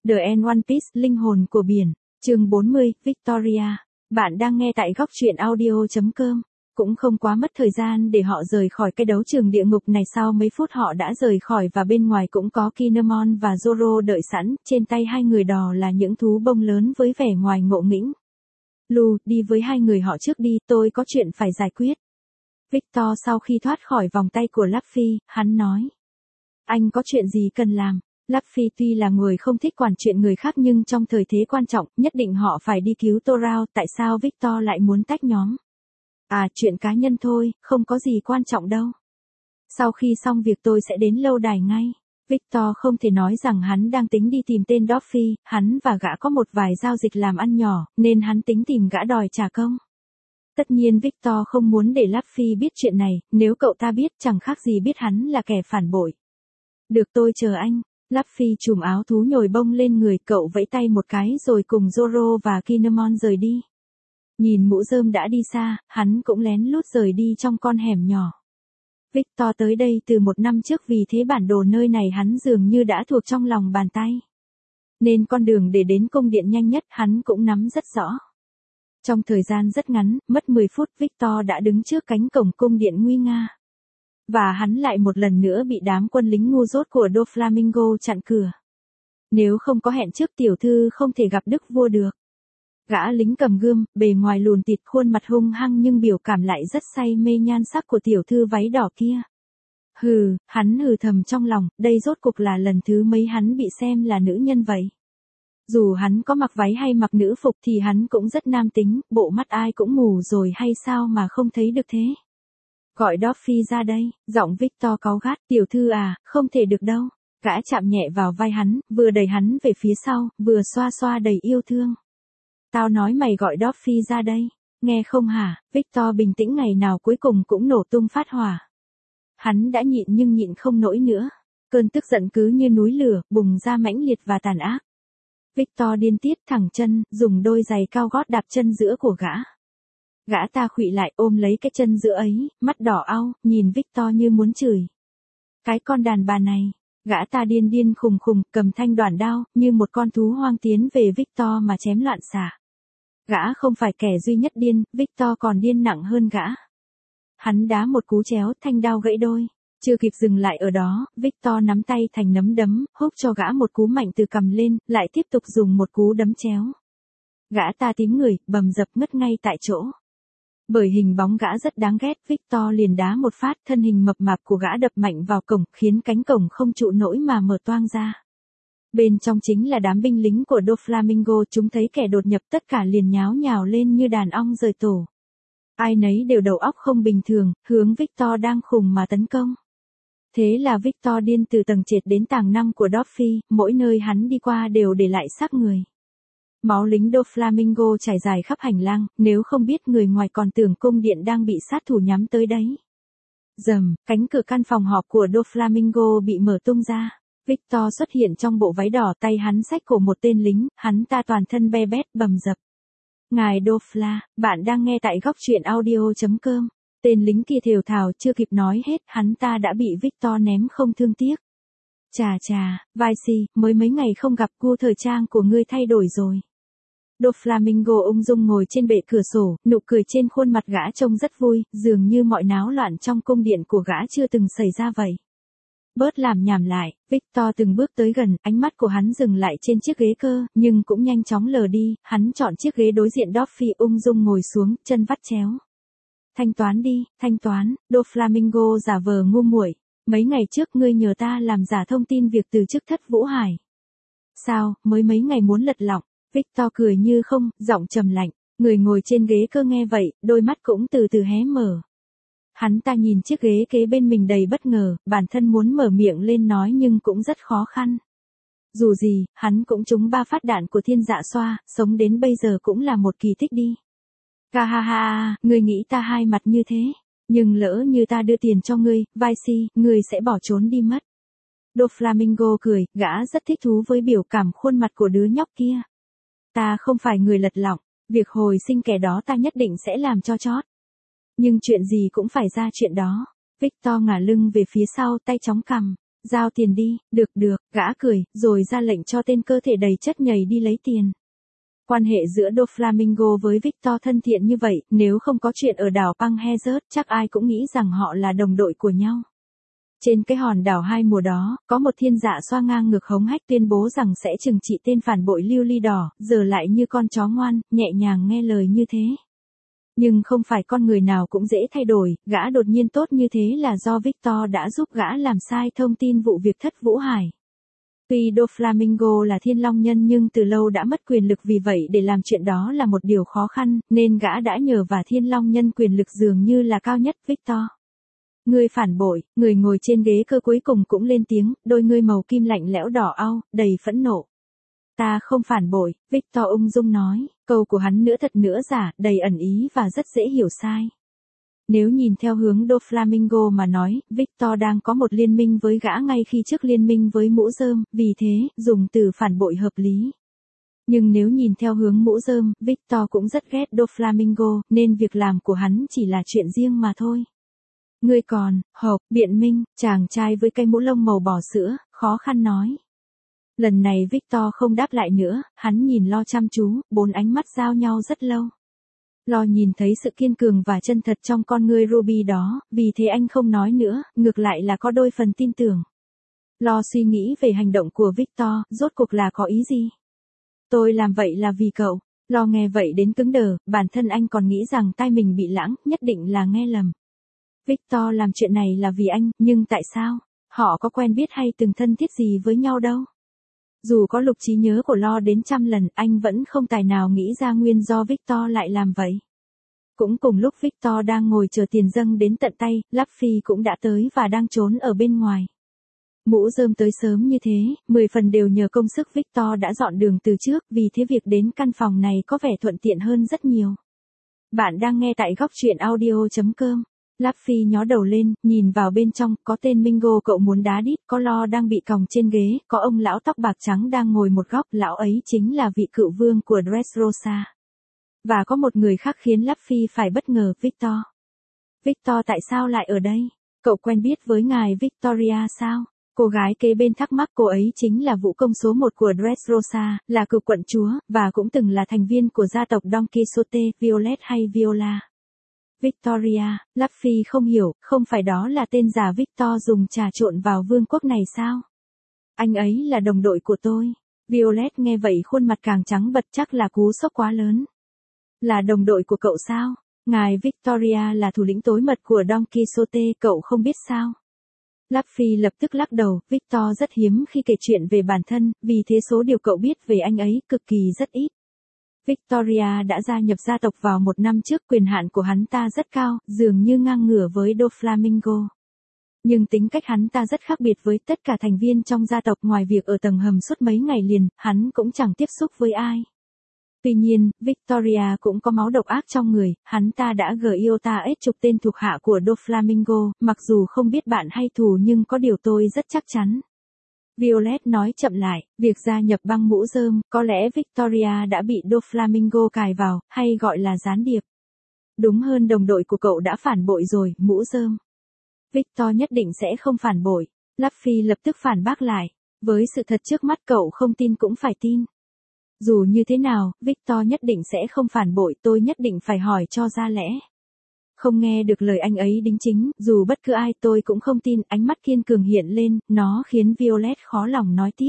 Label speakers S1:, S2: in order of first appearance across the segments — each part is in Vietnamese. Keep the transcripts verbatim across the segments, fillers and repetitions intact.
S1: The End One Piece, linh hồn của biển, chương bốn mươi, Victoria. Bạn đang nghe tại góc truyện audio chấm com. Cũng không quá mất thời gian để họ rời khỏi cái đấu trường địa ngục này, sau mấy phút họ đã rời khỏi và bên ngoài cũng có Kinemon và Zoro đợi sẵn, trên tay hai người đò là những thú bông lớn với vẻ ngoài ngộ nghĩnh. Lu, đi với hai người họ trước đi, tôi có chuyện phải giải quyết. Victor sau khi thoát khỏi vòng tay của Luffy, hắn nói. Anh có chuyện gì cần làm? Luffy tuy là người không thích quản chuyện người khác nhưng trong thời thế quan trọng, nhất định họ phải đi cứu Torao, tại sao Victor lại muốn tách nhóm? À, chuyện cá nhân thôi, không có gì quan trọng đâu. Sau khi xong việc tôi sẽ đến lâu đài ngay. Victor không thể nói rằng hắn đang tính đi tìm tên Doffy, hắn và gã có một vài giao dịch làm ăn nhỏ, nên hắn tính tìm gã đòi trả công. Tất nhiên Victor không muốn để Luffy biết chuyện này, nếu cậu ta biết chẳng khác gì biết hắn là kẻ phản bội. Được, tôi chờ anh. Luffy trùm áo thú nhồi bông lên người, cậu vẫy tay một cái rồi cùng Zoro và Kinemon rời đi. Nhìn mũ rơm đã đi xa, hắn cũng lén lút rời đi trong con hẻm nhỏ. Victor tới đây từ một năm trước, vì thế bản đồ nơi này hắn dường như đã thuộc trong lòng bàn tay. Nên con đường để đến cung điện nhanh nhất hắn cũng nắm rất rõ. Trong thời gian rất ngắn, mất mười phút, Victor đã đứng trước cánh cổng cung điện nguy nga. Và hắn lại một lần nữa bị đám quân lính ngu dốt của Doflamingo chặn cửa. Nếu không có hẹn trước, tiểu thư không thể gặp đức vua được. Gã lính cầm gươm, bề ngoài lùn tịt, khuôn mặt hung hăng nhưng biểu cảm lại rất say mê nhan sắc của tiểu thư váy đỏ kia. Hừ, hắn hừ thầm trong lòng, đây rốt cuộc là lần thứ mấy hắn bị xem là nữ nhân vậy. Dù hắn có mặc váy hay mặc nữ phục thì hắn cũng rất nam tính, bộ mắt ai cũng mù rồi hay sao mà không thấy được thế. Gọi Doffy ra đây, giọng Victor cáu gắt, tiểu thư à, không thể được đâu. Gã chạm nhẹ vào vai hắn, vừa đẩy hắn về phía sau, vừa xoa xoa đầy yêu thương. Tao nói mày gọi Doffy ra đây, nghe không hả? Victor bình tĩnh ngày nào cuối cùng cũng nổ tung phát hỏa. Hắn đã nhịn nhưng nhịn không nổi nữa. Cơn tức giận cứ như núi lửa, bùng ra mãnh liệt và tàn ác. Victor điên tiết thẳng chân, dùng đôi giày cao gót đạp chân giữa của gã. Gã ta khuỵu lại ôm lấy cái chân giữa ấy, mắt đỏ au, nhìn Victor như muốn chửi. Cái con đàn bà này, gã ta điên điên khùng khùng, cầm thanh đoản đao, như một con thú hoang tiến về Victor mà chém loạn xạ. Gã không phải kẻ duy nhất điên, Victor còn điên nặng hơn gã. Hắn đá một cú chéo, thanh đao gãy đôi. Chưa kịp dừng lại ở đó, Victor nắm tay thành nắm đấm, húc cho gã một cú mạnh từ cằm lên, lại tiếp tục dùng một cú đấm chéo. Gã ta tím người, bầm dập ngất ngay tại chỗ. Bởi hình bóng gã rất đáng ghét, Victor liền đá một phát, thân hình mập mạp của gã đập mạnh vào cổng, khiến cánh cổng không trụ nổi mà mở toang ra. Bên trong chính là đám binh lính của Doflamingo, chúng thấy kẻ đột nhập tất cả liền nháo nhào lên như đàn ong rời tổ. Ai nấy đều đầu óc không bình thường, hướng Victor đang khùng mà tấn công. Thế là Victor điên từ tầng trệt đến tầng năm của Doffy, mỗi nơi hắn đi qua đều để lại xác người. Máu lính Doflamingo trải dài khắp hành lang, nếu không biết người ngoài còn tưởng cung điện đang bị sát thủ nhắm tới đấy. Rầm, cánh cửa căn phòng họp của Doflamingo bị mở tung ra. Victor xuất hiện trong bộ váy đỏ, tay hắn xách cổ một tên lính, hắn ta toàn thân be bét, bầm dập. Ngài Dofla, bạn đang nghe tại góc truyện audio chấm com. Tên lính kia thều thào, chưa kịp nói hết, hắn ta đã bị Victor ném không thương tiếc. Chà chà, Vicey, mới mấy ngày không gặp, gu thời trang của ngươi thay đổi rồi. Doflamingo ung dung ngồi trên bệ cửa sổ, nụ cười trên khuôn mặt gã trông rất vui, dường như mọi náo loạn trong cung điện của gã chưa từng xảy ra vậy. Bớt làm nhảm lại, Victor từng bước tới gần, ánh mắt của hắn dừng lại trên chiếc ghế cơ, nhưng cũng nhanh chóng lờ đi, hắn chọn chiếc ghế đối diện Doffy, ung dung ngồi xuống, chân vắt chéo. Thanh toán đi, thanh toán, Doflamingo giả vờ ngu muội. Mấy ngày trước ngươi nhờ ta làm giả thông tin việc từ chức thất Vũ Hải. Sao, mới mấy ngày muốn lật lọng? Victor cười như không, giọng trầm lạnh. Người ngồi trên ghế cơ nghe vậy, đôi mắt cũng từ từ hé mở. Hắn ta nhìn chiếc ghế kế bên mình đầy bất ngờ, bản thân muốn mở miệng lên nói nhưng cũng rất khó khăn. Dù gì, hắn cũng trúng ba phát đạn của thiên dạ xoa, sống đến bây giờ cũng là một kỳ tích đi. Ha ha ha, ngươi nghĩ ta hai mặt như thế, nhưng lỡ như ta đưa tiền cho ngươi, Vicey, ngươi sẽ bỏ trốn đi mất. Doflamingo cười, gã rất thích thú với biểu cảm khuôn mặt của đứa nhóc kia. Ta không phải người lật lọng, việc hồi sinh kẻ đó ta nhất định sẽ làm cho chót. Nhưng chuyện gì cũng phải ra chuyện đó. Victor ngả lưng về phía sau, tay chống cằm. giao tiền đi, được được, gã cười, rồi ra lệnh cho tên cơ thể đầy chất nhầy đi lấy tiền. Quan hệ giữa Doflamingo với Victor thân thiện như vậy, nếu không có chuyện ở đảo Panghazert, chắc ai cũng nghĩ rằng họ là đồng đội của nhau. Trên cái hòn đảo hai mùa đó, có một thiên dạ xoa ngang ngược hống hách tuyên bố rằng sẽ trừng trị tên phản bội lưu ly đỏ, giờ lại như con chó ngoan, nhẹ nhàng nghe lời như thế. Nhưng không phải con người nào cũng dễ thay đổi, gã đột nhiên tốt như thế là do Victor đã giúp gã làm sai thông tin vụ việc thất Vũ Hải. Tuy Doflamingo là thiên long nhân nhưng từ lâu đã mất quyền lực, vì vậy để làm chuyện đó là một điều khó khăn, nên gã đã nhờ và thiên long nhân quyền lực dường như là cao nhất. Victor. Người phản bội, người ngồi trên ghế cơ cuối cùng cũng lên tiếng, đôi ngươi màu kim lạnh lẽo đỏ au, đầy phẫn nộ. Ta không phản bội, Victor ung dung nói, câu của hắn nửa thật nửa giả, đầy ẩn ý và rất dễ hiểu sai. Nếu nhìn theo hướng Doflamingo mà nói, Victor đang có một liên minh với gã ngay khi trước liên minh với mũ rơm, vì thế, dùng từ phản bội hợp lý. Nhưng nếu nhìn theo hướng mũ rơm, Victor cũng rất ghét Doflamingo, nên việc làm của hắn chỉ là chuyện riêng mà thôi. Ngươi còn, hộp, biện minh, chàng trai với cây mũ lông màu bò sữa, khó khăn nói. Lần này Victor không đáp lại nữa, hắn nhìn Lo chăm chú, bốn ánh mắt giao nhau rất lâu. Lo nhìn thấy sự kiên cường và chân thật trong con ngươi Ruby đó, vì thế anh không nói nữa, ngược lại là có đôi phần tin tưởng. Lo suy nghĩ về hành động của Victor, rốt cuộc là có ý gì? Tôi làm vậy là vì cậu. Lo nghe vậy đến cứng đờ, bản thân anh còn nghĩ rằng tai mình bị lãng, nhất định là nghe lầm. Victor làm chuyện này là vì anh, nhưng tại sao? Họ có quen biết hay từng thân thiết gì với nhau đâu. Dù có lục trí nhớ của Lo đến trăm lần, anh vẫn không tài nào nghĩ ra nguyên do Victor lại làm vậy. Cũng cùng lúc Victor đang ngồi chờ tiền dâng đến tận tay, Luffy cũng đã tới và đang trốn ở bên ngoài. Mũ rơm tới sớm như thế, mười phần đều nhờ công sức Victor đã dọn đường từ trước, vì thế việc đến căn phòng này có vẻ thuận tiện hơn rất nhiều. Bạn đang nghe tại góc truyện audio chấm com. Luffy nhó đầu lên, nhìn vào bên trong, có tên Mingo cậu muốn đá đít, có Lo đang bị còng trên ghế, có ông lão tóc bạc trắng đang ngồi một góc, lão ấy chính là vị cựu vương của Dressrosa. Và có một người khác khiến Luffy phải bất ngờ, Victor. Victor tại sao lại ở đây? Cậu quen biết với ngài Victoria sao? Cô gái kế bên thắc mắc, cô ấy chính là vũ công số một của Dressrosa, là cựu quận chúa, và cũng từng là thành viên của gia tộc Don Quixote, Violet hay Viola. Victoria, Luffy không hiểu, không phải đó là tên giả Victor dùng trà trộn vào vương quốc này sao? Anh ấy là đồng đội của tôi. Violet nghe vậy khuôn mặt càng trắng bật, chắc là cú sốc quá lớn. Là đồng đội của cậu sao? Ngài Victoria là thủ lĩnh tối mật của Don Quixote, cậu không biết sao? Luffy lập tức lắc đầu, Victor rất hiếm khi kể chuyện về bản thân, vì thế số điều cậu biết về anh ấy cực kỳ rất ít. Victoria đã gia nhập gia tộc vào một năm trước, quyền hạn của hắn ta rất cao, dường như ngang ngửa với Doflamingo. Nhưng tính cách hắn ta rất khác biệt với tất cả thành viên trong gia tộc, ngoài việc ở tầng hầm suốt mấy ngày liền, hắn cũng chẳng tiếp xúc với ai. Tuy nhiên, Victoria cũng có máu độc ác trong người, hắn ta đã Giota ết chục tên thuộc hạ của Doflamingo, mặc dù không biết bạn hay thù nhưng có điều tôi rất chắc chắn. Violet nói chậm lại, việc gia nhập băng mũ rơm, có lẽ Victoria đã bị Doflamingo cài vào, hay gọi là gián điệp. Đúng hơn, đồng đội của cậu đã phản bội rồi, mũ rơm. Victor nhất định sẽ không phản bội. Luffy lập tức phản bác lại. Với sự thật trước mắt cậu không tin cũng phải tin. Dù như thế nào, Victor nhất định sẽ không phản bội, tôi nhất định phải hỏi cho ra lẽ. Không nghe được lời anh ấy đính chính, dù bất cứ ai tôi cũng không tin, ánh mắt kiên cường hiện lên, nó khiến Violet khó lòng nói tiếp.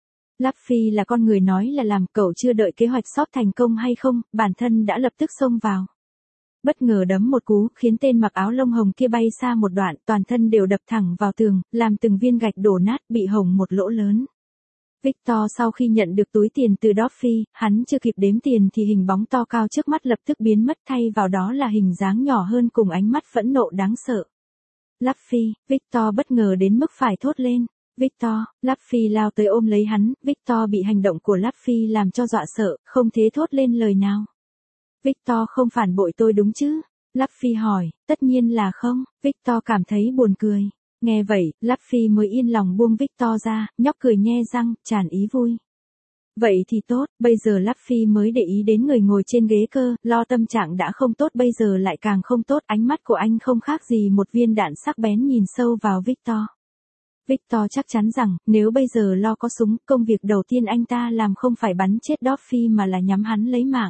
S1: Luffy là con người nói là làm, cậu chưa đợi kế hoạch shop thành công hay không, bản thân đã lập tức xông vào. Bất ngờ đấm một cú, khiến tên mặc áo lông hồng kia bay xa một đoạn, toàn thân đều đập thẳng vào tường, làm từng viên gạch đổ nát, bị hổng một lỗ lớn. Victor sau khi nhận được túi tiền từ Dorothy, hắn chưa kịp đếm tiền thì hình bóng to cao trước mắt lập tức biến mất, thay vào đó là hình dáng nhỏ hơn cùng ánh mắt phẫn nộ đáng sợ. Luffy, Victor bất ngờ đến mức phải thốt lên. Victor, Luffy lao tới ôm lấy hắn, Victor bị hành động của Luffy làm cho dọa sợ, không thể thốt lên lời nào. Victor không phản bội tôi đúng chứ? Luffy hỏi, tất nhiên là không, Victor cảm thấy buồn cười. Nghe vậy, Luffy mới yên lòng buông Victor ra, nhóc cười nhe răng, tràn ý vui. Vậy thì tốt, bây giờ Luffy mới để ý đến người ngồi trên ghế cơ, Lo tâm trạng đã không tốt bây giờ lại càng không tốt, ánh mắt của anh không khác gì một viên đạn sắc bén nhìn sâu vào Victor. Victor chắc chắn rằng, nếu bây giờ Lo có súng, công việc đầu tiên anh ta làm không phải bắn chết Dorothy mà là nhắm hắn lấy mạng.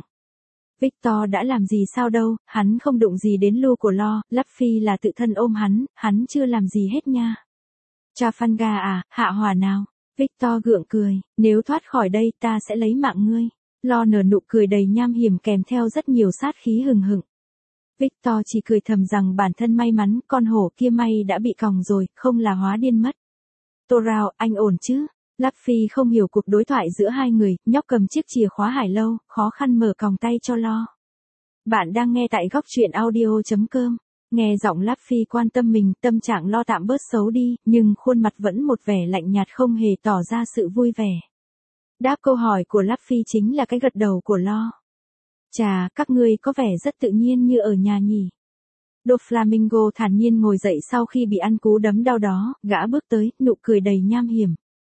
S1: Victor đã làm gì sao đâu, hắn không đụng gì đến Lu của Lo, Luffy là tự thân ôm hắn, hắn chưa làm gì hết nha. Trafalgar à, hạ hỏa nào? Victor gượng cười, nếu thoát khỏi đây ta sẽ lấy mạng ngươi. Lo nở nụ cười đầy nham hiểm kèm theo rất nhiều sát khí hừng hực. Victor chỉ cười thầm rằng bản thân may mắn, con hổ kia may đã bị còng rồi, không là hóa điên mất. Torao, anh ổn chứ? Luffy không hiểu cuộc đối thoại giữa hai người, nhóc cầm chiếc chìa khóa hải lâu, khó khăn mở còng tay cho Lo. Bạn đang nghe tại góc truyện audio chấm com. Nghe giọng Luffy quan tâm mình, tâm trạng Lo tạm bớt xấu đi, nhưng khuôn mặt vẫn một vẻ lạnh nhạt không hề tỏ ra sự vui vẻ. Đáp câu hỏi của Luffy chính là cái gật đầu của Lo. Chà, các ngươi có vẻ rất tự nhiên như ở nhà nhỉ. Doflamingo thản nhiên ngồi dậy sau khi bị ăn cú đấm đau đó, gã bước tới, nụ cười đầy nham hiểm.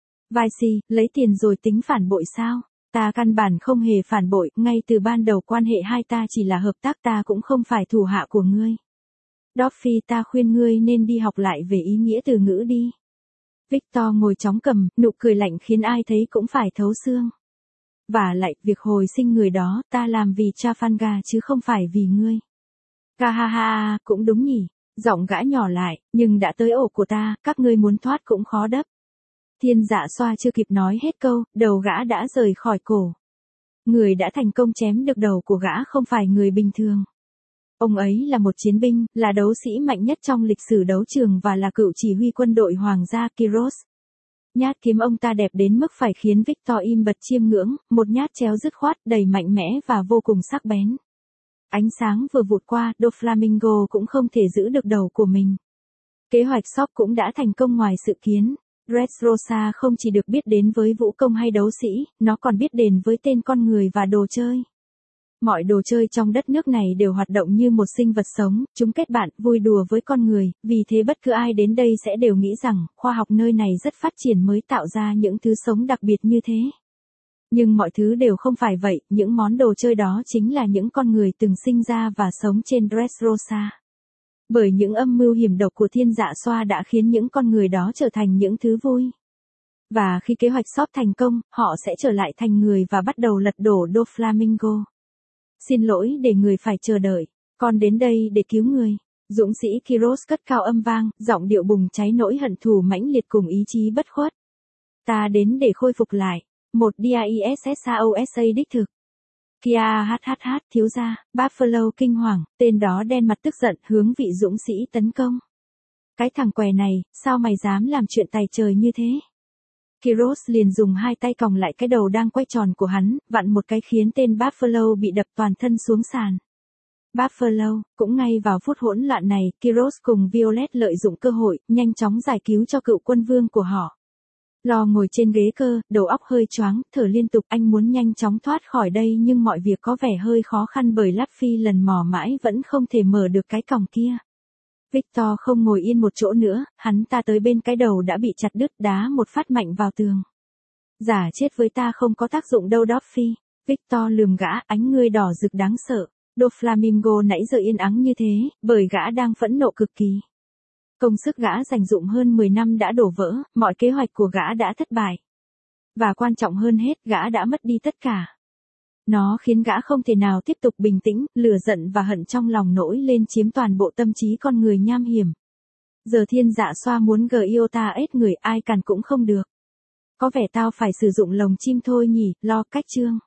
S1: Vici, lấy tiền rồi tính phản bội sao? Ta căn bản không hề phản bội, ngay từ ban đầu quan hệ hai ta chỉ là hợp tác, ta cũng không phải thủ hạ của ngươi. Dorothy, ta khuyên ngươi nên đi học lại về ý nghĩa từ ngữ đi. Victor ngồi chóng cầm, nụ cười lạnh khiến ai thấy cũng phải thấu xương. Và lại, việc hồi sinh người đó, ta làm vì Trafalgar chứ không phải vì ngươi. Ha ha ha, cũng đúng nhỉ. Giọng gã nhỏ lại, nhưng đã tới ổ của ta, các ngươi muốn thoát cũng khó đấp. Thiên Dạ Xoa chưa kịp nói hết câu, đầu gã đã rời khỏi cổ. Người đã thành công chém được đầu của gã không phải người bình thường. Ông ấy là một chiến binh, là đấu sĩ mạnh nhất trong lịch sử đấu trường và là cựu chỉ huy quân đội hoàng gia Kyros. Nhát kiếm ông ta đẹp đến mức phải khiến Victor im bật chiêm ngưỡng, một nhát chéo dứt khoát, đầy mạnh mẽ và vô cùng sắc bén. Ánh sáng vừa vụt qua, Doflamingo cũng không thể giữ được đầu của mình. Kế hoạch Sop cũng đã thành công ngoài dự kiến. Dressrosa không chỉ được biết đến với vũ công hay đấu sĩ, nó còn biết đến với tên con người và đồ chơi. Mọi đồ chơi trong đất nước này đều hoạt động như một sinh vật sống, chúng kết bạn, vui đùa với con người, vì thế bất cứ ai đến đây sẽ đều nghĩ rằng, khoa học nơi này rất phát triển mới tạo ra những thứ sống đặc biệt như thế. Nhưng mọi thứ đều không phải vậy, những món đồ chơi đó chính là những con người từng sinh ra và sống trên Dressrosa. Bởi những âm mưu hiểm độc của Thiên Dạ Xoa đã khiến những con người đó trở thành những thứ vui. Và khi kế hoạch Sop thành công, họ sẽ trở lại thành người và bắt đầu lật đổ Doflamingo. Xin lỗi để người phải chờ đợi, con đến đây để cứu người. Dũng sĩ Kyros cất cao âm vang, giọng điệu bùng cháy nỗi hận thù mãnh liệt cùng ý chí bất khuất. Ta đến để khôi phục lại, một Dissaosa đích thực. Kia hhh thiếu gia, Buffalo kinh hoàng, tên đó đen mặt tức giận hướng vị dũng sĩ tấn công. Cái thằng què này, sao mày dám làm chuyện tày trời như thế? Kyros liền dùng hai tay còng lại cái đầu đang quay tròn của hắn, vặn một cái khiến tên Buffalo bị đập toàn thân xuống sàn. Buffalo, cũng ngay vào phút hỗn loạn này, Kyros cùng Violet lợi dụng cơ hội, nhanh chóng giải cứu cho cựu quân vương của họ. Lo ngồi trên ghế cơ, đầu óc hơi choáng, thở liên tục, anh muốn nhanh chóng thoát khỏi đây nhưng mọi việc có vẻ hơi khó khăn bởi Luffy lần mò mãi vẫn không thể mở được cái còng kia. Victor không ngồi yên một chỗ nữa, hắn ta tới bên cái đầu đã bị chặt đứt, đá một phát mạnh vào tường. Giả chết với ta không có tác dụng đâu Dorothy. Victor lườm gã, ánh ngươi đỏ rực đáng sợ. Doflamingo nãy giờ yên ắng như thế, bởi gã đang phẫn nộ cực kỳ. Công sức gã dành dụm hơn mười năm đã đổ vỡ, mọi kế hoạch của gã đã thất bại. Và quan trọng hơn hết, gã đã mất đi tất cả. Nó khiến gã không thể nào tiếp tục bình tĩnh, lửa giận và hận trong lòng nổi lên chiếm toàn bộ tâm trí con người nham hiểm. Giờ Thiên Dạ Xoa muốn Giota ết người ai cản cũng không được. Có vẻ tao phải sử dụng lồng chim thôi nhỉ, Lo cách chương.